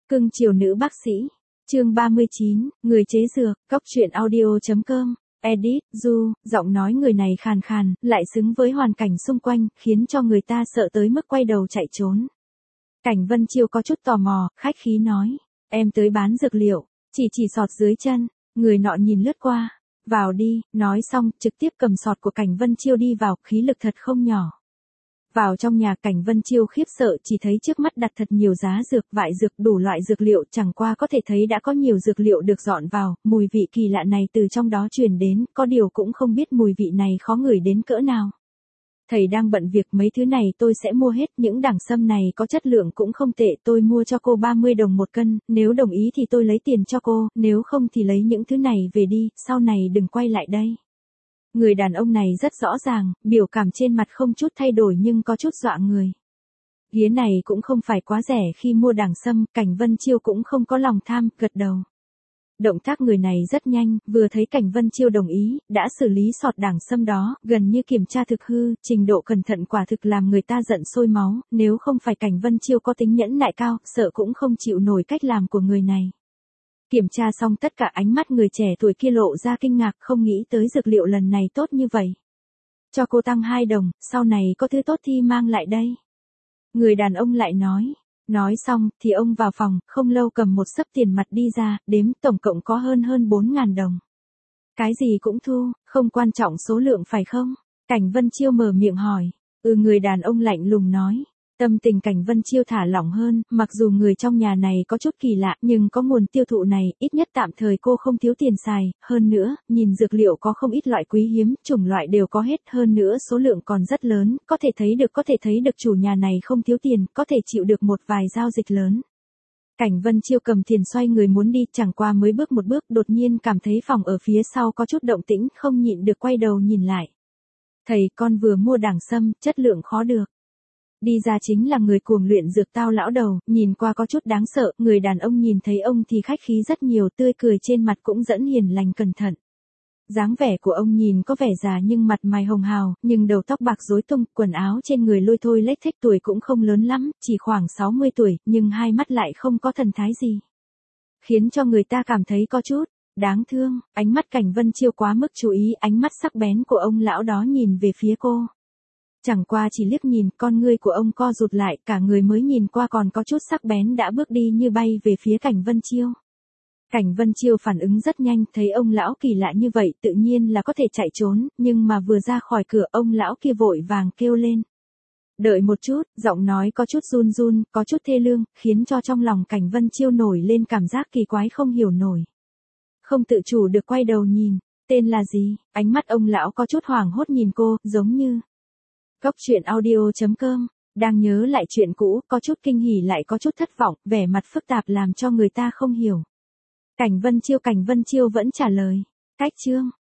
Cưng chiều nữ bác sĩ. Chương 39, người chế dược, Cóc truyện audio.com. Edit, Du, giọng nói người này khàn khàn, lại xứng với hoàn cảnh xung quanh, khiến cho người ta sợ tới mức quay đầu chạy trốn. Cảnh Vân Chiêu có chút tò mò, khách khí nói. Em tới bán dược liệu, chỉ sọt dưới chân, người nọ nhìn lướt qua. Vào đi, nói xong, trực tiếp cầm sọt của Cảnh Vân Chiêu đi vào, khí lực thật không nhỏ. Vào trong nhà, Cảnh Vân Chiêu khiếp sợ chỉ thấy trước mắt đặt thật nhiều giá dược, vại dược, đủ loại dược liệu, chẳng qua có thể thấy đã có nhiều dược liệu được dọn vào, mùi vị kỳ lạ này từ trong đó truyền đến, có điều cũng không biết mùi vị này khó ngửi đến cỡ nào. Thầy đang bận việc, mấy thứ này tôi sẽ mua hết, những đẳng sâm này có chất lượng cũng không tệ, tôi mua cho cô 30 đồng một cân, nếu đồng ý thì tôi lấy tiền cho cô, nếu không thì lấy những thứ này về đi, sau này đừng quay lại đây. Người đàn ông này rất rõ ràng, biểu cảm trên mặt không chút thay đổi nhưng có chút dọa người. Ghế này cũng không phải quá rẻ, khi mua đẳng sâm, Cảnh Vân Chiêu cũng không có lòng tham, gật đầu. Động tác người này rất nhanh, vừa thấy Cảnh Vân Chiêu đồng ý, đã xử lý sọt đẳng sâm đó, gần như kiểm tra thực hư, trình độ cẩn thận quả thực làm người ta giận sôi máu, nếu không phải Cảnh Vân Chiêu có tính nhẫn nại cao, sợ cũng không chịu nổi cách làm của người này. Kiểm tra xong tất cả, ánh mắt người trẻ tuổi kia lộ ra kinh ngạc, không nghĩ tới dược liệu lần này tốt như vậy. Cho cô tăng 2 đồng, sau này có thứ tốt thì mang lại đây. Người đàn ông lại nói. Nói xong, thì ông vào phòng, không lâu cầm một xấp tiền mặt đi ra, đếm tổng cộng có hơn 4.000 đồng. Cái gì cũng thu, không quan trọng số lượng phải không? Cảnh Vân Chiêu mở miệng hỏi. Người đàn ông lạnh lùng nói. Tâm tình Cảnh Vân Chiêu thả lỏng hơn, mặc dù người trong nhà này có chút kỳ lạ, nhưng có nguồn tiêu thụ này, ít nhất tạm thời cô không thiếu tiền xài, hơn nữa, nhìn dược liệu có không ít loại quý hiếm, chủng loại đều có hết, hơn nữa số lượng còn rất lớn, có thể thấy được chủ nhà này không thiếu tiền, có thể chịu được một vài giao dịch lớn. Cảnh Vân Chiêu cầm tiền xoay người muốn đi, chẳng qua mới bước một bước, đột nhiên cảm thấy phòng ở phía sau có chút động tĩnh, không nhịn được quay đầu nhìn lại. Thầy, con vừa mua đẳng sâm, chất lượng khó được. Đi ra chính là người cuồng luyện dược Tao lão đầu, nhìn qua có chút đáng sợ, người đàn ông nhìn thấy ông thì khách khí rất nhiều, tươi cười trên mặt cũng dẫn hiền lành cẩn thận. Dáng vẻ của ông nhìn có vẻ già nhưng mặt mày hồng hào, nhưng đầu tóc bạc rối tung, quần áo trên người lôi thôi lếch thếch, tuổi cũng không lớn lắm, chỉ khoảng 60 tuổi, nhưng hai mắt lại không có thần thái gì. Khiến cho người ta cảm thấy có chút đáng thương, ánh mắt Cảnh Vân Chiêu quá mức chú ý, ánh mắt sắc bén của ông lão đó nhìn về phía cô. Chẳng qua chỉ liếc nhìn, con ngươi của ông co rụt lại, cả người mới nhìn qua còn có chút sắc bén đã bước đi như bay về phía Cảnh Vân Chiêu. Cảnh Vân Chiêu phản ứng rất nhanh, thấy ông lão kỳ lạ như vậy, tự nhiên là có thể chạy trốn, nhưng mà vừa ra khỏi cửa, ông lão kia vội vàng kêu lên. Đợi một chút, giọng nói có chút run run, có chút thê lương, khiến cho trong lòng Cảnh Vân Chiêu nổi lên cảm giác kỳ quái không hiểu nổi. Không tự chủ được quay đầu nhìn, tên là gì? Ánh mắt ông lão có chút hoảng hốt nhìn cô, giống như Cóc truyện audio.com, đang nhớ lại chuyện cũ, có chút kinh hỉ lại có chút thất vọng, vẻ mặt phức tạp làm cho người ta không hiểu. Cảnh Vân Chiêu vẫn trả lời. Cách chương.